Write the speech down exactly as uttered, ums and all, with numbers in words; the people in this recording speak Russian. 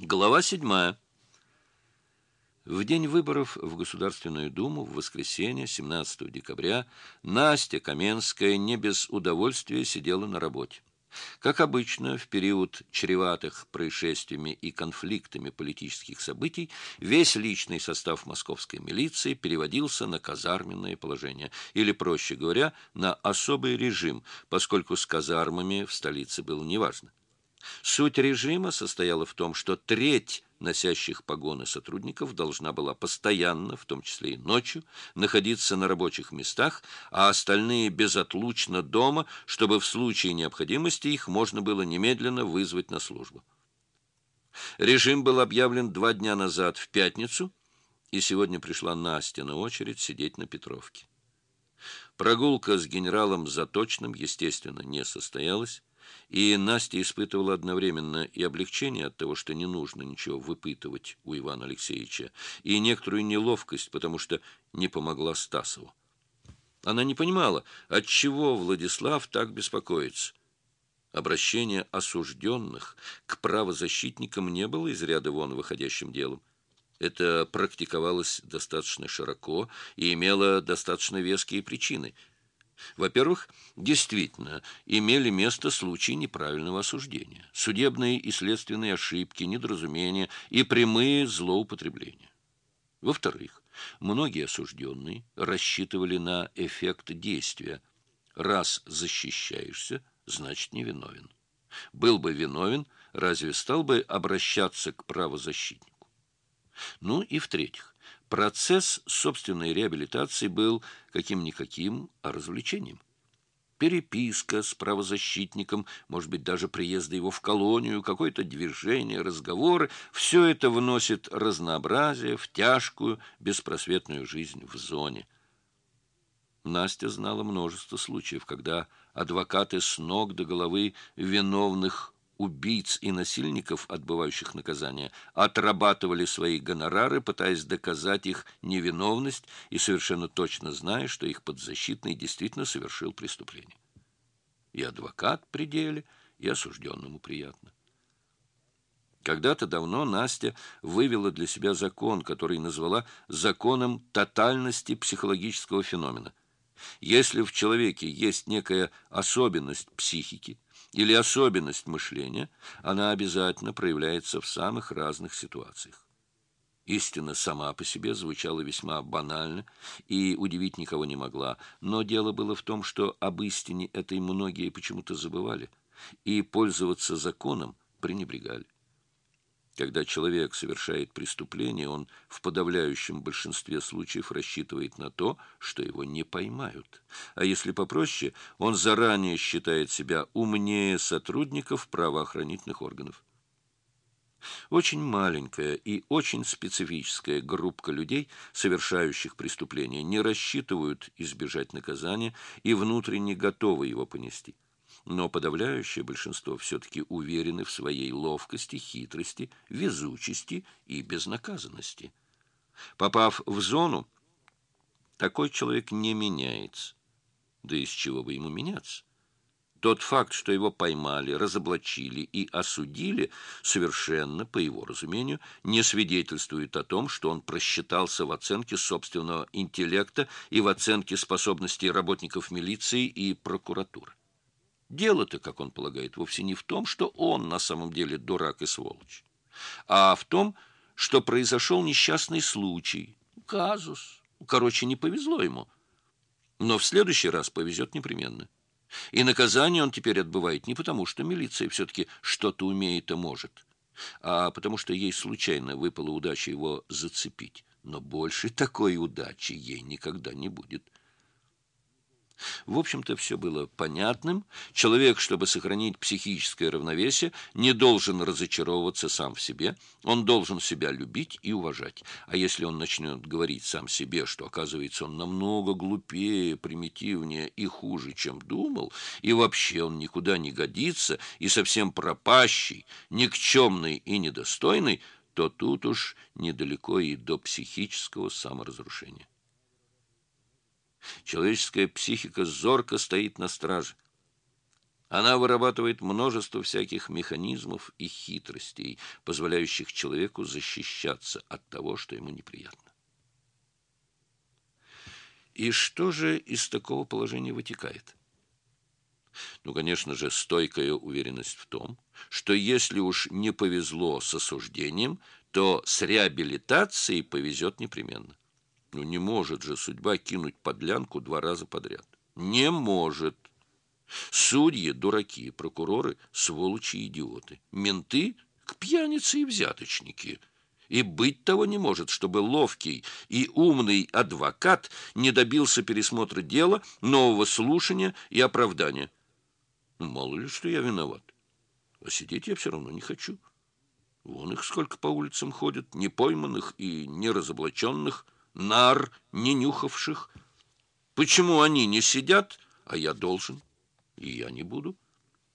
Глава седьмая. В день выборов в Государственную Думу в воскресенье, семнадцатого декабря, Настя Каменская не без удовольствия сидела на работе. Как обычно, в период чреватых происшествиями и конфликтами политических событий весь личный состав московской милиции переводился на казарменное положение, или, проще говоря, на особый режим, поскольку с казармами в столице было неважно. Суть режима состояла в том, что треть носящих погоны сотрудников должна была постоянно, в том числе и ночью, находиться на рабочих местах, а остальные безотлучно дома, чтобы в случае необходимости их можно было немедленно вызвать на службу. Режим был объявлен два дня назад в пятницу, и сегодня пришла Настя на очередь сидеть на Петровке. Прогулка с генералом Заточным, естественно, не состоялась, и Настя испытывала одновременно и облегчение от того, что не нужно ничего выпытывать у Ивана Алексеевича, и некоторую неловкость, потому что не помогла Стасову. Она не понимала, отчего Владислав так беспокоится. Обращение осужденных к правозащитникам не было из ряда вон выходящим делом. Это практиковалось достаточно широко и имело достаточно веские причины. Во-первых, действительно имели место случаи неправильного осуждения, судебные и следственные ошибки, недоразумения и прямые злоупотребления. Во-вторых, многие осужденные рассчитывали на эффект действия. Раз защищаешься, значит невиновен. Был бы виновен, разве стал бы обращаться к правозащитнику? Ну и в-третьих, процесс собственной реабилитации был каким-никаким, а развлечением. Переписка с правозащитником, может быть, даже приезд его в колонию, какое-то движение, разговоры – все это вносит разнообразие в тяжкую, беспросветную жизнь в зоне. Настя знала множество случаев, когда адвокаты с ног до головы виновных убийц и насильников, отбывающих наказание, отрабатывали свои гонорары, пытаясь доказать их невиновность и совершенно точно зная, что их подзащитный действительно совершил преступление. И адвокат при деле, и осужденному приятно. Когда-то давно Настя вывела для себя закон, который назвала законом тотальности психологического феномена. Если в человеке есть некая особенность психики или особенность мышления, она обязательно проявляется в самых разных ситуациях. Истина сама по себе звучала весьма банально и удивить никого не могла, но дело было в том, что об истине этой многие почему-то забывали и пользоваться законом пренебрегали. Когда человек совершает преступление, он в подавляющем большинстве случаев рассчитывает на то, что его не поймают. А если попроще, он заранее считает себя умнее сотрудников правоохранительных органов. Очень маленькая и очень специфическая группа людей, совершающих преступления, не рассчитывают избежать наказания и внутренне готовы его понести. Но подавляющее большинство все-таки уверены в своей ловкости, хитрости, везучести и безнаказанности. Попав в зону, такой человек не меняется. Да из чего бы ему меняться? Тот факт, что его поймали, разоблачили и осудили, совершенно, по его разумению, не свидетельствует о том, что он просчитался в оценке собственного интеллекта и в оценке способностей работников милиции и прокуратуры. Дело-то, как он полагает, вовсе не в том, что он на самом деле дурак и сволочь, а в том, что произошел несчастный случай, казус. Короче, не повезло ему. Но в следующий раз повезет непременно. И наказание он теперь отбывает не потому, что милиция все-таки что-то умеет и может, а потому что ей случайно выпала удача его зацепить. Но больше такой удачи ей никогда не будет. В общем-то, все было понятным. Человек, чтобы сохранить психическое равновесие, не должен разочаровываться сам в себе. Он должен себя любить и уважать. А если он начнет говорить сам себе, что, оказывается, он намного глупее, примитивнее и хуже, чем думал, и вообще он никуда не годится, и совсем пропащий, никчемный и недостойный, то тут уж недалеко и до психического саморазрушения. Человеческая психика зорко стоит на страже. Она вырабатывает множество всяких механизмов и хитростей, позволяющих человеку защищаться от того, что ему неприятно. И что же из такого положения вытекает? Ну, конечно же, стойкая уверенность в том, что если уж не повезло с осуждением, то с реабилитацией повезет непременно. Ну, не может же судьба кинуть подлянку два раза подряд. Не может. Судьи – дураки, прокуроры – сволочи и идиоты. Менты – к пьяницы и взяточники. И быть того не может, чтобы ловкий и умный адвокат не добился пересмотра дела, нового слушания и оправдания. Мало ли, что я виноват. А сидеть я все равно не хочу. Вон их сколько по улицам ходят, непойманных и неразоблаченных, нар, не нюхавших. Почему они не сидят, а я должен? И я не буду.